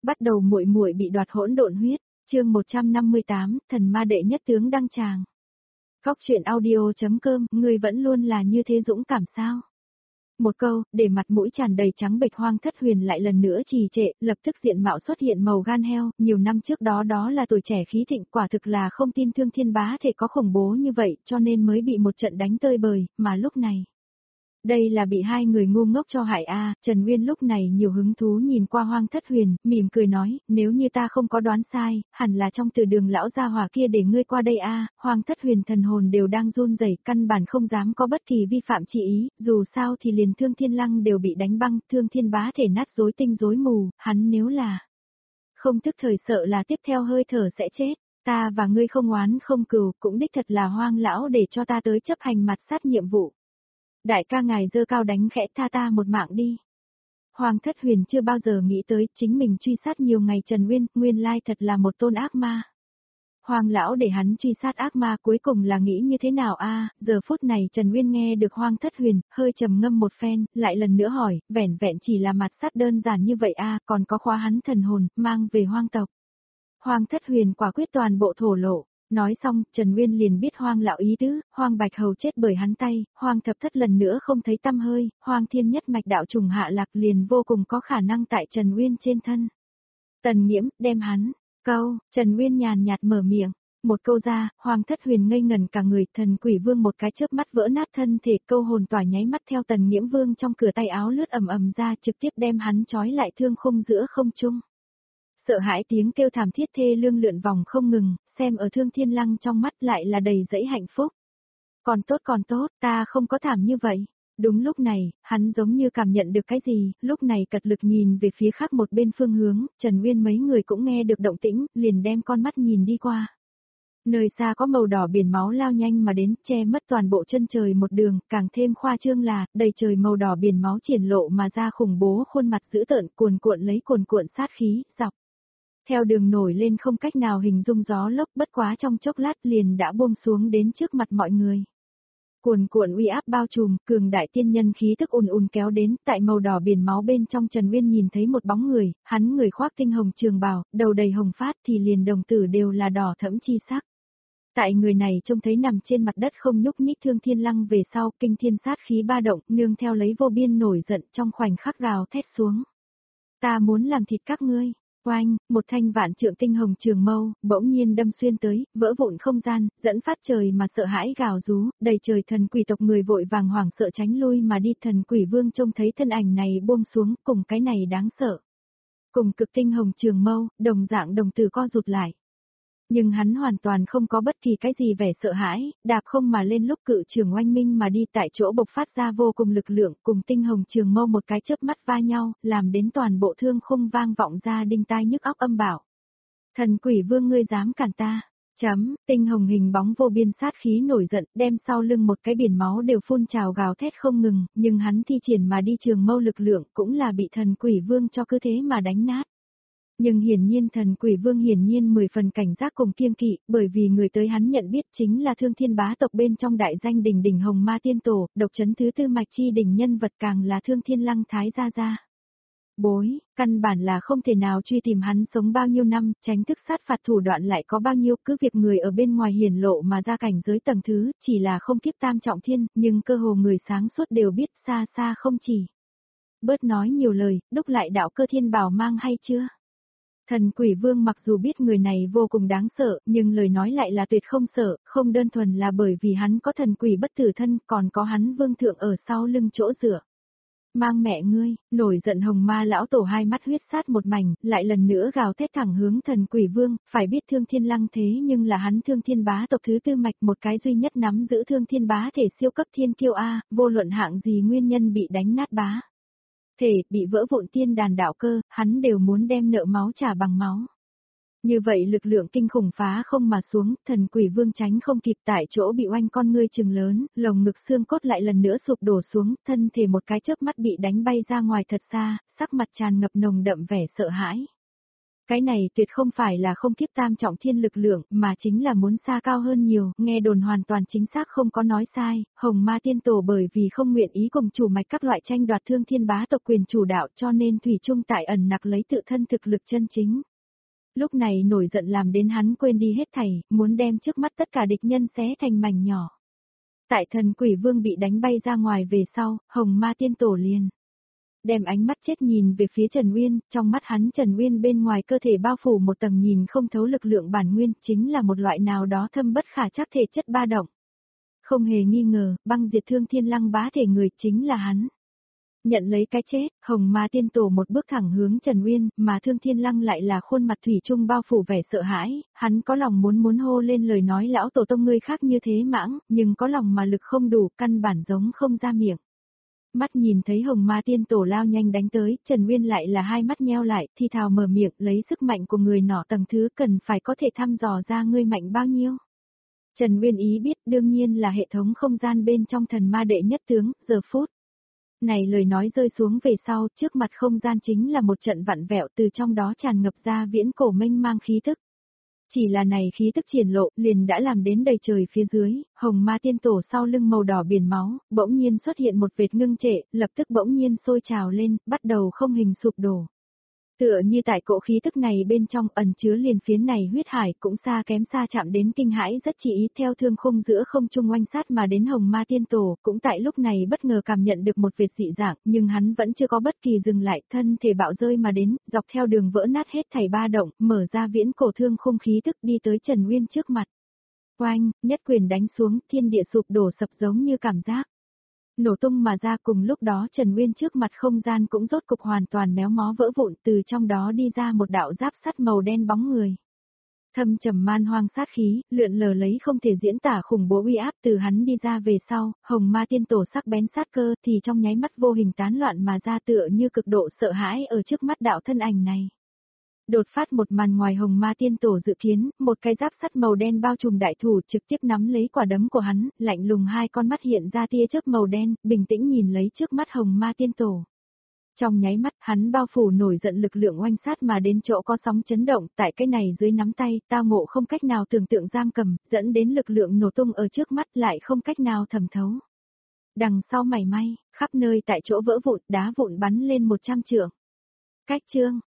Bắt đầu muội muội bị đoạt hỗn độn huyết, chương 158, thần ma đệ nhất tướng đăng tràng. Góc truyện audio.com, ngươi vẫn luôn là như thế dũng cảm sao? Một câu, để mặt mũi tràn đầy trắng bệch Hoang Thất Huyền lại lần nữa trì trệ, lập tức diện mạo xuất hiện màu gan heo, nhiều năm trước đó là tuổi trẻ khí thịnh, quả thực là không tin Thương Thiên Bá thể có khủng bố như vậy, cho nên mới bị một trận đánh tơi bời, mà lúc này. Đây là bị hai người ngu ngốc cho hại a. Trần Nguyên lúc này nhiều hứng thú nhìn qua Hoang Thất Huyền, mỉm cười nói, nếu như ta không có đoán sai, hẳn là trong từ đường lão gia hỏa kia để ngươi qua đây a. Hoang Thất Huyền thần hồn đều đang run rẩy, căn bản không dám có bất kỳ vi phạm chi ý, dù sao thì liền Thương Thiên Lăng đều bị đánh băng, Thương Thiên Bá thể nát rối tinh rối mù, hắn nếu là không tức thời sợ là tiếp theo hơi thở sẽ chết. Ta và ngươi không oán không cừu, cũng đích thật là Hoang lão để cho ta tới chấp hành mặt sát nhiệm vụ. Đại ca ngài giơ cao đánh khẽ, tha ta một mạng đi. Hoang Thất Huyền chưa bao giờ nghĩ tới chính mình truy sát nhiều ngày Trần Nguyên, nguyên lai thật là một tôn ác ma. Hoang lão để hắn truy sát ác ma cuối cùng là nghĩ như thế nào a? Giờ phút này Trần Nguyên nghe được Hoang Thất Huyền, hơi trầm ngâm một phen, lại lần nữa hỏi, vẻn vẹn chỉ là mặt sát đơn giản như vậy a, còn có khóa hắn thần hồn, mang về hoang tộc. Hoang Thất Huyền quả quyết toàn bộ thổ lộ. Nói xong, Trần Nguyên liền biết Hoang lão ý tứ, Hoang Bạch Hầu chết bởi hắn tay, Hoang Thập Thất lần nữa không thấy tăm hơi, Hoang Thiên nhất mạch đạo trùng hạ lạc liền vô cùng có khả năng tại Trần Nguyên trên thân. Tần Nghiễm, đem hắn, câu, Trần Nguyên nhàn nhạt mở miệng, một câu ra, Hoang Thất Huyền ngây ngẩn cả người, thần quỷ vương một cái chớp mắt vỡ nát thân thể, câu hồn tỏa nháy mắt theo Tần Nghiễm vương trong cửa tay áo lướt ầm ầm ra, trực tiếp đem hắn trói lại thương khung giữa không trung. Sợ hãi tiếng kêu thảm thiết thê lương lượn vòng không ngừng, xem ở Thương Thiên Lăng trong mắt lại là đầy dẫy hạnh phúc. Còn tốt, ta không có thảm như vậy. Đúng lúc này, hắn giống như cảm nhận được cái gì, lúc này cật lực nhìn về phía khác một bên phương hướng, Trần Nguyên mấy người cũng nghe được động tĩnh, liền đem con mắt nhìn đi qua. Nơi xa có màu đỏ biển máu lao nhanh mà đến, che mất toàn bộ chân trời một đường, càng thêm khoa trương là, đầy trời màu đỏ biển máu triển lộ mà ra khủng bố khuôn mặt dữ tợn cuồn cuộn sát khí, dọc. Theo đường nổi lên không cách nào hình dung gió lốc, bất quá trong chốc lát liền đã buông xuống đến trước mặt mọi người. Cuồn cuộn uy áp bao trùm, cường đại tiên nhân khí tức ùn kéo đến, tại màu đỏ biển máu bên trong Trần Nguyên nhìn thấy một bóng người, hắn người khoác tinh hồng trường bào, đầu đầy hồng phát thì liền đồng tử đều là đỏ thẫm chi sắc. Tại người này trông thấy nằm trên mặt đất không nhúc nhích Thương Thiên Lăng về sau, kinh thiên sát khí ba động, nương theo lấy vô biên nổi giận trong khoảnh khắc gào thét xuống. Ta muốn làm thịt các ngươi. Oanh, một thanh vạn trượng tinh hồng trường mâu, bỗng nhiên đâm xuyên tới, vỡ vụn không gian, dẫn phát trời mà sợ hãi gào rú, đầy trời thần quỷ tộc người vội vàng hoảng sợ tránh lui mà đi. Thần quỷ vương trông thấy thân ảnh này buông xuống, cùng cái này đáng sợ. Cùng cực tinh hồng trường mâu, đồng dạng đồng tử co rụt lại. Nhưng hắn hoàn toàn không có bất kỳ cái gì vẻ sợ hãi, đạp không mà lên lúc cự trường oanh minh mà đi tại chỗ bộc phát ra vô cùng lực lượng cùng tinh hồng trường mâu một cái chớp mắt va nhau, làm đến toàn bộ thương khung vang vọng ra đinh tai nhức óc âm bảo. Thần quỷ vương ngươi dám cản ta, tinh hồng hình bóng vô biên sát khí nổi giận đem sau lưng một cái biển máu đều phun trào gào thét không ngừng, nhưng hắn thi triển mà đi trường mâu lực lượng cũng là bị thần quỷ vương cho cứ thế mà đánh nát. Nhưng hiển nhiên thần quỷ vương hiển nhiên 10 phần cảnh giác cùng kiêng kỵ, bởi vì người tới hắn nhận biết chính là Thương Thiên Bá tộc bên trong đại danh đỉnh đỉnh Hồng Ma Tiên Tổ, độc chấn thứ tư mạch chi đỉnh nhân vật càng là Thương Thiên Lăng Thái gia gia. Bối, căn bản là không thể nào truy tìm hắn sống bao nhiêu năm, tránh thức sát phạt thủ đoạn lại có bao nhiêu, cứ việc người ở bên ngoài hiển lộ mà ra cảnh giới tầng thứ, chỉ là không kiếp tam trọng thiên, nhưng cơ hồ người sáng suốt đều biết xa xa không chỉ. Bớt nói nhiều lời, đúc lại đạo cơ thiên bảo mang hay chưa? Thần quỷ vương mặc dù biết người này vô cùng đáng sợ, nhưng lời nói lại là tuyệt không sợ, không đơn thuần là bởi vì hắn có thần quỷ bất tử thân, còn có hắn vương thượng ở sau lưng chỗ dựa. Mang mẹ ngươi, nổi giận Hồng Ma lão tổ hai mắt huyết sát một mảnh, lại lần nữa gào thét thẳng hướng thần quỷ vương, phải biết Thương Thiên Lăng thế nhưng là hắn Thương Thiên Bá tộc thứ tư mạch một cái duy nhất nắm giữ Thương Thiên Bá thể siêu cấp thiên kiêu A, vô luận hạng gì nguyên nhân bị đánh nát bá. Thể, bị vỡ vụn tiên đàn đạo cơ, hắn đều muốn đem nợ máu trả bằng máu. Như vậy lực lượng kinh khủng phá không mà xuống, thần quỷ vương tránh không kịp tại chỗ bị oanh con ngươi trừng lớn, lồng ngực xương cốt lại lần nữa sụp đổ xuống, thân thể một cái chớp mắt bị đánh bay ra ngoài thật xa, sắc mặt tràn ngập nồng đậm vẻ sợ hãi. Cái này tuyệt không phải là không tiếp tam trọng thiên lực lượng, mà chính là muốn xa cao hơn nhiều, nghe đồn hoàn toàn chính xác không có nói sai, Hồng Ma Tiên Tổ bởi vì không nguyện ý cùng chủ mạch các loại tranh đoạt thương thiên bá tộc quyền chủ đạo cho nên thủy chung tại ẩn nặc lấy tự thân thực lực chân chính. Lúc này nổi giận làm đến hắn quên đi hết thảy, muốn đem trước mắt tất cả địch nhân xé thành mảnh nhỏ. Tại thần quỷ vương bị đánh bay ra ngoài về sau, Hồng Ma Tiên Tổ liền đem ánh mắt chết nhìn về phía Trần Uyên, trong mắt hắn Trần Uyên bên ngoài cơ thể bao phủ một tầng nhìn không thấu lực lượng bản nguyên, chính là một loại nào đó thâm bất khả trắc thể chất ba động. Không hề nghi ngờ, băng diệt thương thiên lăng bá thể người chính là hắn. Nhận lấy cái chết, Hồng Ma Tiên Tổ một bước thẳng hướng Trần Uyên, mà Thương Thiên Lăng lại là khuôn mặt thủy chung bao phủ vẻ sợ hãi, hắn có lòng muốn hô lên lời nói lão tổ tông ngươi khác như thế mãng, nhưng có lòng mà lực không đủ, căn bản giống không ra miệng. Mắt nhìn thấy Hồng Ma Tiên Tổ lao nhanh đánh tới, Trần Uyên lại là hai mắt nheo lại, thi thào mở miệng lấy sức mạnh của người nọ tầng thứ cần phải có thể thăm dò ra ngươi mạnh bao nhiêu. Trần Uyên ý biết đương nhiên là hệ thống không gian bên trong thần ma đệ nhất tướng, giờ phút. Này lời nói rơi xuống về sau, trước mặt không gian chính là một trận vặn vẹo từ trong đó tràn ngập ra viễn cổ mênh mang khí tức. Chỉ là này khí tức triển lộ, liền đã làm đến đầy trời phía dưới, Hồng Ma Tiên Tổ sau lưng màu đỏ biển máu, bỗng nhiên xuất hiện một vệt ngưng trệ, lập tức bỗng nhiên sôi trào lên, bắt đầu không hình sụp đổ. Tựa như tại cỗ khí tức này bên trong ẩn chứa liền phiến này huyết hải cũng xa kém xa chạm đến kinh hãi rất chỉ ý theo thương khung giữa không trung oanh sát mà đến Hồng Ma Tiên Tổ cũng tại lúc này bất ngờ cảm nhận được một vệt dị dạng nhưng hắn vẫn chưa có bất kỳ dừng lại thân thể bạo rơi mà đến dọc theo đường vỡ nát hết thảy ba động mở ra viễn cổ thương khung khí tức đi tới Trần Uyên trước mặt. Oanh, nhất quyền đánh xuống thiên địa sụp đổ sập giống như cảm giác. Nổ tung mà ra cùng lúc đó Trần Uyên trước mặt không gian cũng rốt cục hoàn toàn méo mó vỡ vụn từ trong đó đi ra một đạo giáp sắt màu đen bóng người. Thâm trầm man hoang sát khí, lượn lờ lấy không thể diễn tả khủng bố uy áp từ hắn đi ra về sau, Hồng Ma Tiên Tổ sắc bén sát cơ thì trong nháy mắt vô hình tán loạn mà ra tựa như cực độ sợ hãi ở trước mắt đạo thân ảnh này. Đột phát một màn ngoài Hồng Ma Tiên Tổ dự kiến, một cái giáp sắt màu đen bao trùm đại thủ trực tiếp nắm lấy quả đấm của hắn, lạnh lùng hai con mắt hiện ra tia chớp màu đen, bình tĩnh nhìn lấy trước mắt Hồng Ma Tiên Tổ. Trong nháy mắt, hắn bao phủ nổi giận lực lượng oanh sát mà đến chỗ có sóng chấn động, tại cái này dưới nắm tay, tao ngộ không cách nào tưởng tượng giam cầm, dẫn đến lực lượng nổ tung ở trước mắt lại không cách nào thẩm thấu. Đằng sau mảy may, khắp nơi tại chỗ vỡ vụn, đá vụn bắn lên 100 trượng. Cách chương